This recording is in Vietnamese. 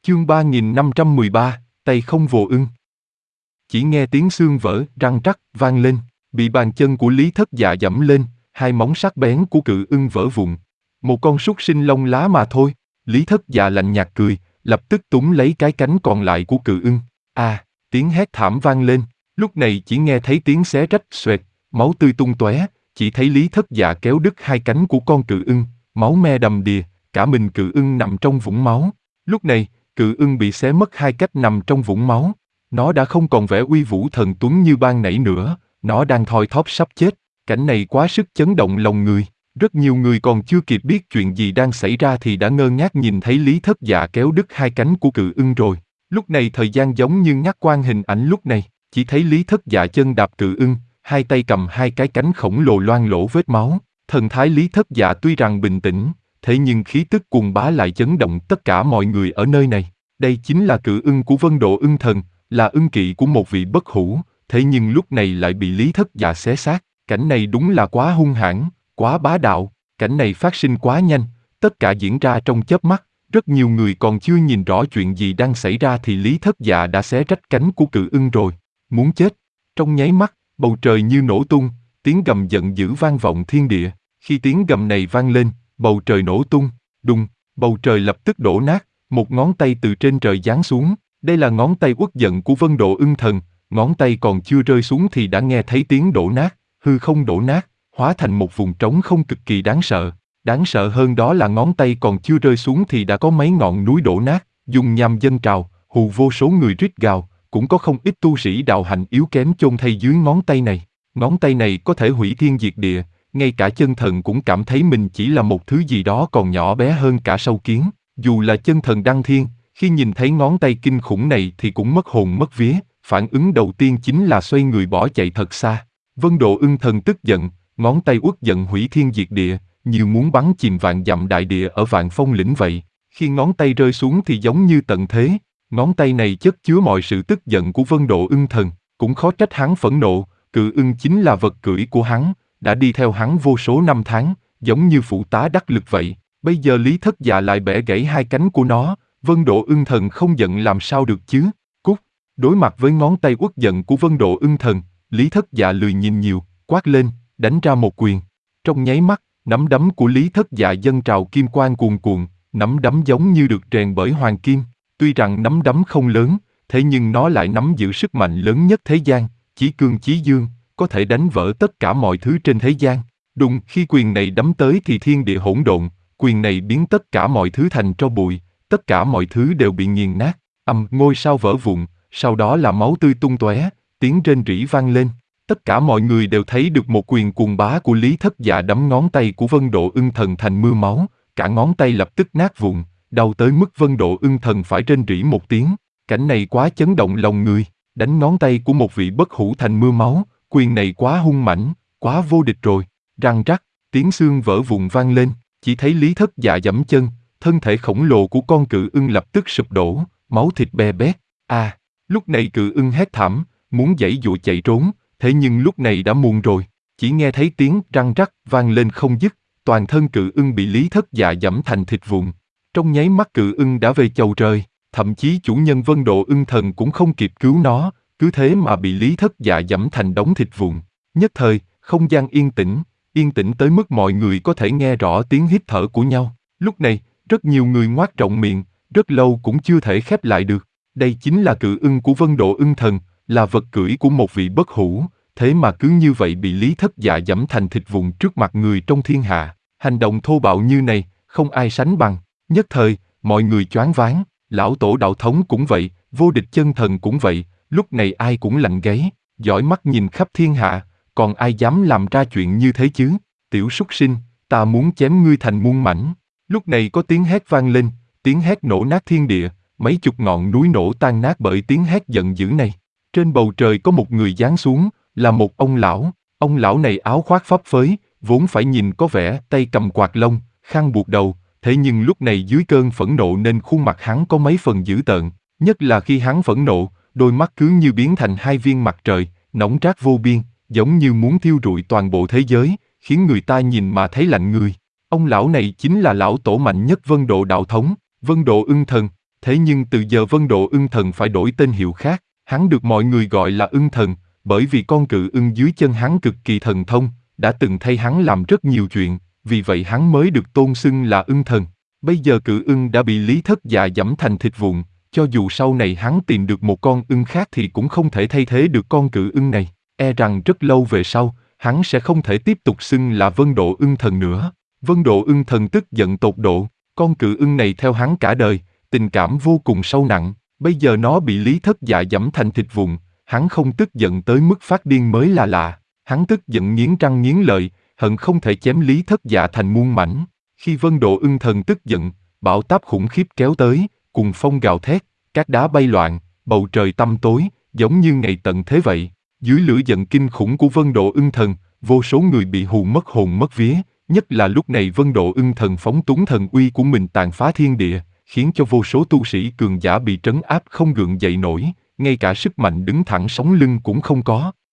Chương 3513, tay không vồ ưng. Chỉ nghe tiếng xương vỡ, răng rắc, vang lên, bị bàn chân của Lý Thất Dạ giẫm lên, hai móng sắc bén của cự ưng vỡ vụn. Một con súc sinh lông lá mà thôi. Lý Thất Dạ lạnh nhạt cười, lập tức túm lấy cái cánh còn lại của cự ưng. Tiếng hét thảm vang lên, lúc này chỉ nghe thấy tiếng xé rách xoẹt, máu tươi tung tóe, chỉ thấy Lý Thất Dạ kéo đứt hai cánh của con cự ưng, máu me đầm đìa, cả mình cự ưng nằm trong vũng máu. Lúc này, cự ưng bị xé mất hai cách nằm trong vũng máu. Nó đã không còn vẻ uy vũ thần tuấn như ban nãy nữa, nó đang thoi thóp sắp chết. Cảnh này quá sức chấn động lòng người. Rất nhiều người còn chưa kịp biết chuyện gì đang xảy ra thì đã ngơ ngác nhìn thấy Lý Thất Dạ kéo đứt hai cánh của cự ưng rồi. Lúc này thời gian giống như ngắt quang hình ảnh lúc này, chỉ thấy Lý Thất Dạ chân đạp cự ưng, hai tay cầm hai cái cánh khổng lồ loang lổ vết máu. Thần thái Lý Thất Dạ tuy rằng bình tĩnh, thế nhưng khí tức cuồng bá lại chấn động tất cả mọi người ở nơi này. Đây chính là cự ưng của Vân Độ Ưng Thần, là ưng kỵ của một vị bất hủ, thế nhưng lúc này lại bị Lý Thất Dạ xé xác. Cảnh này đúng là quá hung hãn, quá bá đạo. Cảnh này phát sinh quá nhanh, tất cả diễn ra trong chớp mắt. Rất nhiều người còn chưa nhìn rõ chuyện gì đang xảy ra thì Lý Thất Dạ đã xé rách cánh của cự ưng rồi. Muốn chết. Trong nháy mắt, bầu trời như nổ tung, tiếng gầm giận dữ vang vọng thiên địa. Khi tiếng gầm này vang lên, bầu trời nổ tung, đùng, bầu trời lập tức đổ nát, một ngón tay từ trên trời giáng xuống. Đây là ngón tay uất giận của Vân Độ Ưng Thần, ngón tay còn chưa rơi xuống thì đã nghe thấy tiếng đổ nát, hư không đổ nát, hóa thành một vùng trống không cực kỳ đáng sợ. Đáng sợ hơn đó là ngón tay còn chưa rơi xuống thì đã có mấy ngọn núi đổ nát, dung nham dâng trào, hù vô số người rít gào, cũng có không ít tu sĩ đạo hạnh yếu kém chôn thay dưới ngón tay này. Ngón tay này có thể hủy thiên diệt địa, ngay cả chân thần cũng cảm thấy mình chỉ là một thứ gì đó còn nhỏ bé hơn cả sâu kiến. Dù là chân thần đăng thiên, khi nhìn thấy ngón tay kinh khủng này thì cũng mất hồn mất vía, phản ứng đầu tiên chính là xoay người bỏ chạy thật xa. Vân Độ Ưng Thần tức giận, ngón tay uất giận hủy thiên diệt địa, như muốn bắn chìm vạn dặm đại địa ở Vạn Phong lĩnh vậy. Khi ngón tay rơi xuống thì giống như tận thế, ngón tay này chất chứa mọi sự tức giận của Vân Độ Ưng Thần, cũng khó trách hắn phẫn nộ, cự ưng chính là vật cưỡi của hắn, đã đi theo hắn vô số năm tháng, giống như phụ tá đắc lực vậy. Bây giờ Lý Thất Dạ lại bẻ gãy hai cánh của nó, Vân Độ Ưng Thần không giận làm sao được chứ? Cút! Đối mặt với ngón tay uất giận của Vân Độ Ưng Thần, Lý Thất Dạ lười nhìn nhiều, quát lên, đánh ra một quyền. Trong nháy mắt, nắm đấm của Lý Thất Dạ dâng trào kim quang cuồn cuộn, nắm đấm giống như được rèn bởi hoàng kim. Tuy rằng nắm đấm không lớn, thế nhưng nó lại nắm giữ sức mạnh lớn nhất thế gian, chí cương chí dương, có thể đánh vỡ tất cả mọi thứ trên thế gian. Đùng, khi quyền này đấm tới thì thiên địa hỗn độn, quyền này biến tất cả mọi thứ thành tro bụi, tất cả mọi thứ đều bị nghiền nát. Ngôi sao vỡ vụn, sau đó là máu tươi tung tóe, tiếng rên rỉ vang lên. Tất cả mọi người đều thấy được một quyền cuồng bá của Lý Thất Dạ đấm ngón tay của Vân Độ Ưng Thần thành mưa máu, cả ngón tay lập tức nát vụn, đau tới mức Vân Độ Ưng Thần phải rên rỉ một tiếng. Cảnh này quá chấn động lòng người, đánh ngón tay của một vị bất hủ thành mưa máu, quyền này quá hung mãnh, quá vô địch rồi. Răng rắc, tiếng xương vỡ vụn vang lên, chỉ thấy Lý Thất Dạ giẫm chân, thân thể khổng lồ của con cự ưng lập tức sụp đổ, máu thịt be bét. Lúc này cự ưng hét thảm, muốn giãy giụa chạy trốn, thế nhưng lúc này đã muộn rồi, chỉ nghe thấy tiếng răng rắc vang lên không dứt, toàn thân cự ưng bị Lý Thất Dạ giẫm thành thịt vụn. Trong nháy mắt cự ưng đã về chầu trời, thậm chí chủ nhân Vân Độ Ưng Thần cũng không kịp cứu nó, cứ thế mà bị Lý Thất Dạ giẫm thành đống thịt vụn. Nhất thời, không gian yên tĩnh tới mức mọi người có thể nghe rõ tiếng hít thở của nhau. Lúc này, rất nhiều người ngoác rộng miệng, rất lâu cũng chưa thể khép lại được. Đây chính là cự ưng của Vân Độ Ưng Thần, là vật cưỡi của một vị bất hủ, thế mà cứ như vậy bị Lý Thất Dạ giẫm thành thịt vụn trước mặt người trong thiên hạ. Hành động thô bạo như này, không ai sánh bằng. Nhất thời, mọi người choáng váng, lão tổ đạo thống cũng vậy, vô địch chân thần cũng vậy, lúc này ai cũng lạnh gáy, dõi mắt nhìn khắp thiên hạ, còn ai dám làm ra chuyện như thế chứ? Tiểu súc sinh, ta muốn chém ngươi thành muôn mảnh. Lúc này có tiếng hét vang lên, tiếng hét nổ nát thiên địa, mấy chục ngọn núi nổ tan nát bởi tiếng hét giận dữ này. Trên bầu trời có một người giáng xuống, là một ông lão này áo khoác phấp phới, vốn phải nhìn có vẻ tay cầm quạt lông, khăn buộc đầu, thế nhưng lúc này dưới cơn phẫn nộ nên khuôn mặt hắn có mấy phần dữ tợn, nhất là khi hắn phẫn nộ, đôi mắt cứ như biến thành hai viên mặt trời, nóng rát vô biên, giống như muốn thiêu rụi toàn bộ thế giới, khiến người ta nhìn mà thấy lạnh người. Ông lão này chính là lão tổ mạnh nhất Vân Độ đạo thống, Vân Độ Ưng Thần. Thế nhưng từ giờ Vân Độ Ưng Thần phải đổi tên hiệu khác, hắn được mọi người gọi là Ưng Thần, bởi vì con cự ưng dưới chân hắn cực kỳ thần thông, đã từng thay hắn làm rất nhiều chuyện, vì vậy hắn mới được tôn xưng là Ưng Thần. Bây giờ cự ưng đã bị Lý Thất Dạ giẫm thành thịt vụn, cho dù sau này hắn tìm được một con ưng khác thì cũng không thể thay thế được con cự ưng này, e rằng rất lâu về sau, hắn sẽ không thể tiếp tục xưng là Vân Độ Ưng Thần nữa. Vân Độ Ưng Thần tức giận tột độ, con cự ưng này theo hắn cả đời, tình cảm vô cùng sâu nặng, bây giờ nó bị Lý Thất Dạ giẫm thành thịt vụn, hắn không tức giận tới mức phát điên mới là lạ, hắn tức giận nghiến răng nghiến lợi, hận không thể chém Lý Thất Dạ thành muôn mảnh. Khi Vân Độ Ưng Thần tức giận, bão táp khủng khiếp kéo tới, cùng phong gào thét, cát đá bay loạn, bầu trời tăm tối, giống như ngày tận thế vậy. Dưới lửa giận kinh khủng của Vân Độ Ưng Thần, vô số người bị hù mất hồn mất vía, nhất là lúc này Vân Độ Ưng Thần phóng túng thần uy của mình tàn phá thiên địa, khiến cho vô số tu sĩ cường giả bị trấn áp không gượng dậy nổi, ngay cả sức mạnh đứng thẳng sống lưng cũng không có.